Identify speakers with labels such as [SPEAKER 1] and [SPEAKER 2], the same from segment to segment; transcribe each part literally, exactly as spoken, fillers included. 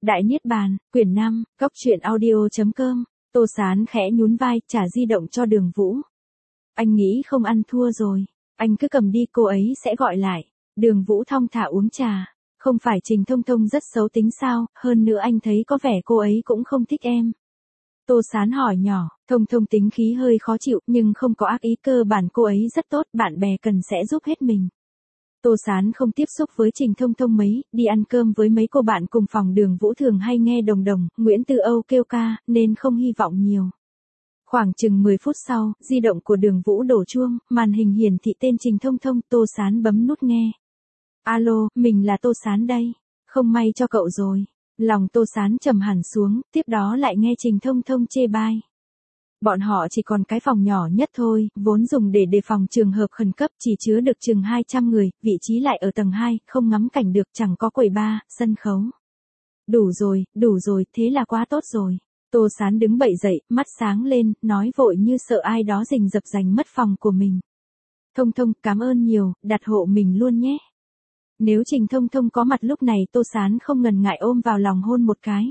[SPEAKER 1] Đại Niết Bàn, quyển năm, góc truyện audio.com, Tô Sán khẽ nhún vai, trả di động cho Đường Vũ. Anh nghĩ không ăn thua rồi, anh cứ cầm đi, cô ấy sẽ gọi lại. Đường Vũ thong thả uống trà, không phải Trình Thông Thông rất xấu tính sao, hơn nữa anh thấy có vẻ cô ấy cũng không thích em. Tô Sán hỏi nhỏ, Thông Thông tính khí hơi khó chịu nhưng không có ác ý, cơ bản cô ấy rất tốt, bạn bè cần sẽ giúp hết mình. Tô Sán không tiếp xúc với Trình Thông Thông mấy, đi ăn cơm với mấy cô bạn cùng phòng. Đường Vũ thường hay nghe Đồng Đồng, Nguyễn Tư Âu kêu ca, nên không hy vọng nhiều. Khoảng chừng mười phút sau, di động của Đường Vũ đổ chuông, màn hình hiển thị tên Trình Thông Thông. Tô Sán bấm nút nghe. Alo, mình là Tô Sán đây. Không may cho cậu rồi. Lòng Tô Sán trầm hẳn xuống, tiếp đó lại nghe Trình Thông Thông chê bai. Bọn họ chỉ còn cái phòng nhỏ nhất thôi, vốn dùng để đề phòng trường hợp khẩn cấp, chỉ chứa được chừng hai trăm người, vị trí lại ở tầng hai, không ngắm cảnh được, chẳng có quầy bar, sân khấu. Đủ rồi, đủ rồi, thế là quá tốt rồi. Tô Sán đứng bậy dậy, mắt sáng lên, nói vội như sợ ai đó rình rập giành mất phòng của mình. Thông Thông, cảm ơn nhiều, đặt hộ mình luôn nhé. Nếu Trình Thông Thông có mặt lúc này, Tô Sán không ngần ngại ôm vào lòng hôn một cái.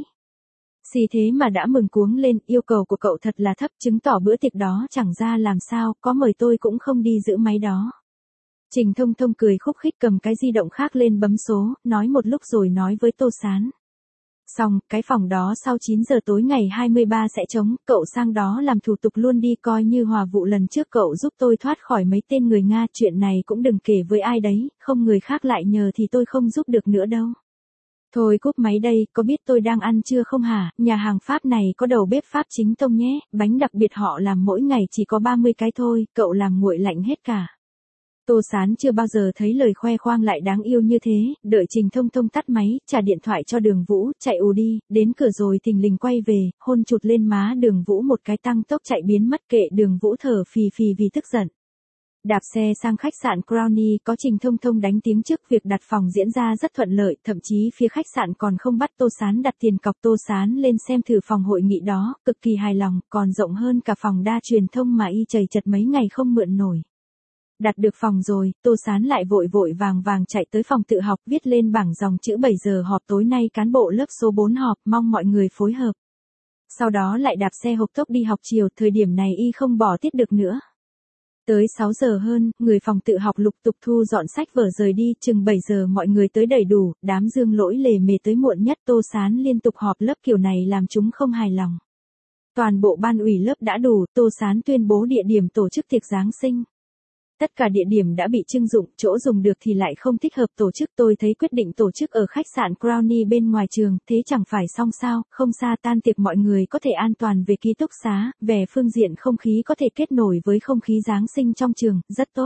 [SPEAKER 1] Xì thế mà đã mừng cuống lên, yêu cầu của cậu thật là thấp, chứng tỏ bữa tiệc đó chẳng ra làm sao, có mời tôi cũng không đi giữ máy đó. Trình Thông Thông cười khúc khích, cầm cái di động khác lên bấm số, nói một lúc rồi nói với Tô Sán. Xong, cái phòng đó sau chín giờ tối ngày hai mươi ba sẽ trống, cậu sang đó làm thủ tục luôn đi, coi như hòa vụ lần trước cậu giúp tôi thoát khỏi mấy tên người Nga, chuyện này cũng đừng kể với ai đấy, không người khác lại nhờ thì tôi không giúp được nữa đâu. Thôi cúp máy đây, có biết tôi đang ăn chưa không hả? Nhà hàng Pháp này có đầu bếp Pháp chính tông nhé, bánh đặc biệt họ làm mỗi ngày chỉ có ba mươi cái thôi, cậu làm nguội lạnh hết cả. Tô Sán chưa bao giờ thấy lời khoe khoang lại đáng yêu như thế, đợi Trình Thông Thông tắt máy, trả điện thoại cho Đường Vũ, chạy ù đi, đến cửa rồi thình lình quay về, hôn chụt lên má Đường Vũ một cái, tăng tốc chạy biến mất. Kệ Đường Vũ thở phì phì vì tức giận. Đạp xe sang khách sạn Crowny, có Trình Thông Thông đánh tiếng trước, việc đặt phòng diễn ra rất thuận lợi, thậm chí phía khách sạn còn không bắt Tô Sán đặt tiền cọc. Tô Sán lên xem thử phòng hội nghị đó, cực kỳ hài lòng, còn rộng hơn cả phòng đa truyền thông mà y chầy chật mấy ngày không mượn nổi. Đặt được phòng rồi, Tô Sán lại vội vội vàng vàng chạy tới phòng tự học, viết lên bảng dòng chữ bảy giờ họp tối nay, cán bộ lớp số bốn họp, mong mọi người phối hợp. Sau đó lại đạp xe hộc tốc đi học chiều, thời điểm này y không bỏ tiết được nữa. Tới sáu giờ hơn, người phòng tự học lục tục thu dọn sách vở rời đi, chừng bảy giờ mọi người tới đầy đủ, đám Dương Lỗi lề mề tới muộn nhất. Tô Sán liên tục họp lớp kiểu này làm chúng không hài lòng. Toàn bộ ban ủy lớp đã đủ, Tô Sán tuyên bố địa điểm tổ chức tiệc Giáng sinh. Tất cả địa điểm đã bị trưng dụng, chỗ dùng được thì lại không thích hợp tổ chức. Tôi thấy quyết định tổ chức ở khách sạn Crowny bên ngoài trường, thế chẳng phải xong sao, không xa tan tiệc mọi người có thể an toàn về ký túc xá, về phương diện không khí có thể kết nối với không khí Giáng sinh trong trường, rất tốt.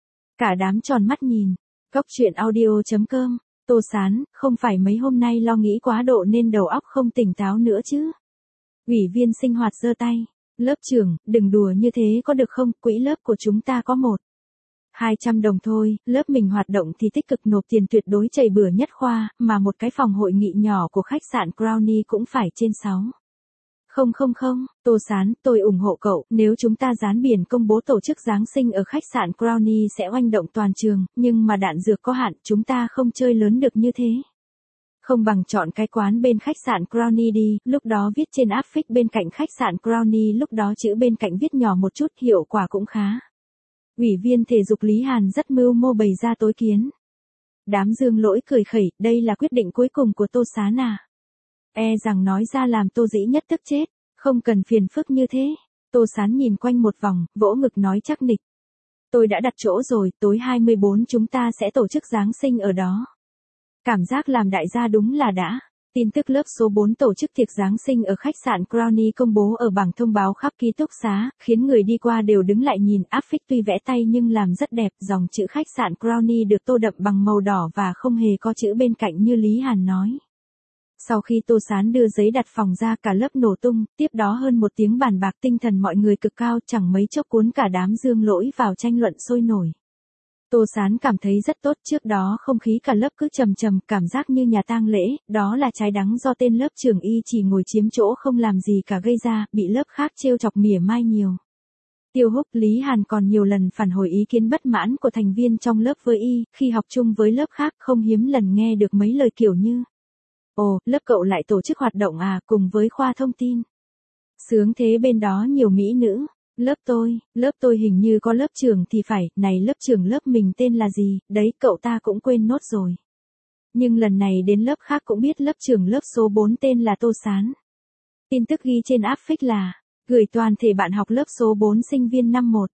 [SPEAKER 1] Cả đám tròn mắt nhìn. Góc truyện audio.com, Tô Sán, không phải mấy hôm nay lo nghĩ quá độ nên đầu óc không tỉnh táo nữa chứ. Ủy viên sinh hoạt giơ tay. Lớp trưởng, đừng đùa như thế có được không, quỹ lớp của chúng ta có một. hai trăm đồng thôi, lớp mình hoạt động thì tích cực nộp tiền, tuyệt đối chảy bừa nhất khoa, mà một cái phòng hội nghị nhỏ của khách sạn Crowny cũng phải trên sáu. Không không không, Tô Sán, tôi ủng hộ cậu, nếu chúng ta dán biển công bố tổ chức Giáng sinh ở khách sạn Crowny sẽ oanh động toàn trường, nhưng mà đạn dược có hạn, chúng ta không chơi lớn được như thế. Không bằng chọn cái quán bên khách sạn Crowny đi, lúc đó viết trên áp phích bên cạnh khách sạn Crowny, lúc đó chữ bên cạnh viết nhỏ một chút, hiệu quả cũng khá. Ủy viên thể dục Lý Hàn rất mưu mô bày ra tối kiến. Đám Dương Lỗi cười khẩy, đây là quyết định cuối cùng của Tô Sán à? E rằng nói ra làm Tô Dĩ nhất tức chết, không cần phiền phức như thế. Tô Sán nhìn quanh một vòng, vỗ ngực nói chắc nịch. Tôi đã đặt chỗ rồi, tối hai mươi bốn chúng ta sẽ tổ chức Giáng sinh ở đó. Cảm giác làm đại gia đúng là đã. Tin tức lớp số bốn tổ chức tiệc Giáng sinh ở khách sạn Crowny công bố ở bảng thông báo khắp ký túc xá, khiến người đi qua đều đứng lại nhìn. Áp phích tuy vẽ tay nhưng làm rất đẹp, dòng chữ khách sạn Crowny được tô đậm bằng màu đỏ và không hề có chữ bên cạnh như Lý Hàn nói. Sau khi Tô Sán đưa giấy đặt phòng ra, cả lớp nổ tung, tiếp đó hơn một tiếng bàn bạc, tinh thần mọi người cực cao, chẳng mấy chốc cuốn cả đám Dương Lỗi vào tranh luận sôi nổi. Tô Sán cảm thấy rất tốt, trước đó không khí cả lớp cứ trầm trầm, cảm giác như nhà tang lễ, đó là trái đắng do tên lớp trưởng y chỉ ngồi chiếm chỗ không làm gì cả gây ra, bị lớp khác trêu chọc mỉa mai nhiều. Tiêu Húc, Lý Hàn còn nhiều lần phản hồi ý kiến bất mãn của thành viên trong lớp với y, khi học chung với lớp khác không hiếm lần nghe được mấy lời kiểu như Ồ, lớp cậu lại tổ chức hoạt động à, cùng với khoa thông tin. Sướng thế, bên đó nhiều mỹ nữ. Lớp tôi, lớp tôi hình như có lớp trưởng thì phải, này lớp trưởng lớp mình tên là gì, đấy cậu ta cũng quên nốt rồi. Nhưng lần này đến lớp khác cũng biết lớp trưởng lớp số bốn tên là Tô Sán. Tin tức ghi trên áp phích là, gửi toàn thể bạn học lớp số bốn sinh viên năm một.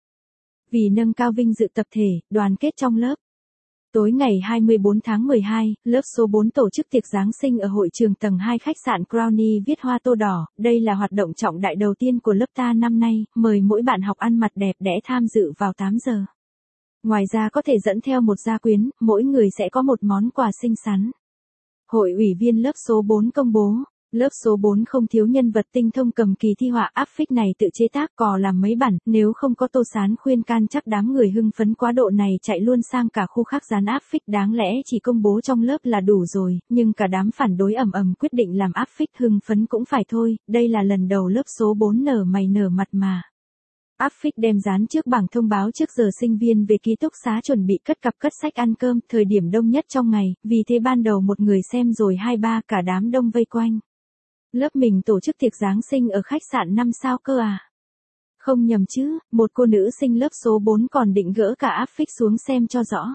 [SPEAKER 1] Vì nâng cao vinh dự tập thể, đoàn kết trong lớp. Tối ngày hai mươi bốn tháng mười hai, lớp số bốn tổ chức tiệc Giáng sinh ở hội trường tầng hai khách sạn Crowny viết hoa tô đỏ. Đây là hoạt động trọng đại đầu tiên của lớp ta năm nay, mời mỗi bạn học ăn mặc đẹp đẽ tham dự vào tám giờ. Ngoài ra có thể dẫn theo một gia quyến, mỗi người sẽ có một món quà xinh xắn. Hội ủy viên lớp số bốn công bố, lớp số bốn không thiếu nhân vật tinh thông cầm kỳ thi họa. Áp phích này tự chế tác cò làm mấy bản, nếu không có Tô Sán khuyên can chắc đám người hưng phấn quá độ này chạy luôn sang cả khu khác dán áp phích. Đáng lẽ chỉ công bố trong lớp là đủ rồi, nhưng cả đám phản đối ầm ầm quyết định làm áp phích, hưng phấn cũng phải thôi, đây là lần đầu lớp số bốn nở mày nở mặt mà. Áp phích đem dán trước bảng thông báo trước giờ sinh viên về ký túc xá chuẩn bị cất cặp cất sách ăn cơm, thời điểm đông nhất trong ngày, vì thế ban đầu một người xem rồi hai ba, cả đám đông vây quanh. Lớp mình tổ chức tiệc Giáng sinh ở khách sạn năm sao cơ à? Không nhầm chứ, một cô nữ sinh lớp số bốn còn định gỡ cả áp phích xuống xem cho rõ.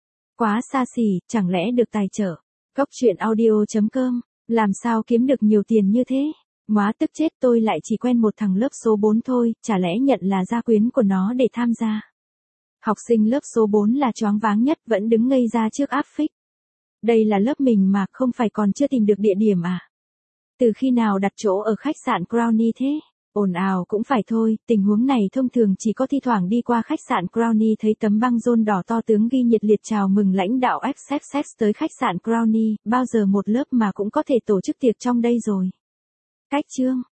[SPEAKER 1] Quá xa xỉ, chẳng lẽ được tài trợ. Cóc truyện audio chấm com, làm sao kiếm được nhiều tiền như thế? Móa tức chết, tôi lại chỉ quen một thằng lớp số bốn thôi, chả lẽ nhận là gia quyến của nó để tham gia. Học sinh lớp số bốn là choáng váng nhất, vẫn đứng ngây ra trước áp phích. Đây là lớp mình mà, không phải còn chưa tìm được địa điểm à? Từ khi nào đặt chỗ ở khách sạn Crowny thế? Ồn ào cũng phải thôi, tình huống này thông thường chỉ có thi thoảng đi qua khách sạn Crowny thấy tấm băng rôn đỏ to tướng ghi nhiệt liệt chào mừng lãnh đạo ích ích ích tới khách sạn Crowny, bao giờ một lớp mà cũng có thể tổ chức tiệc trong đây rồi. Cách chương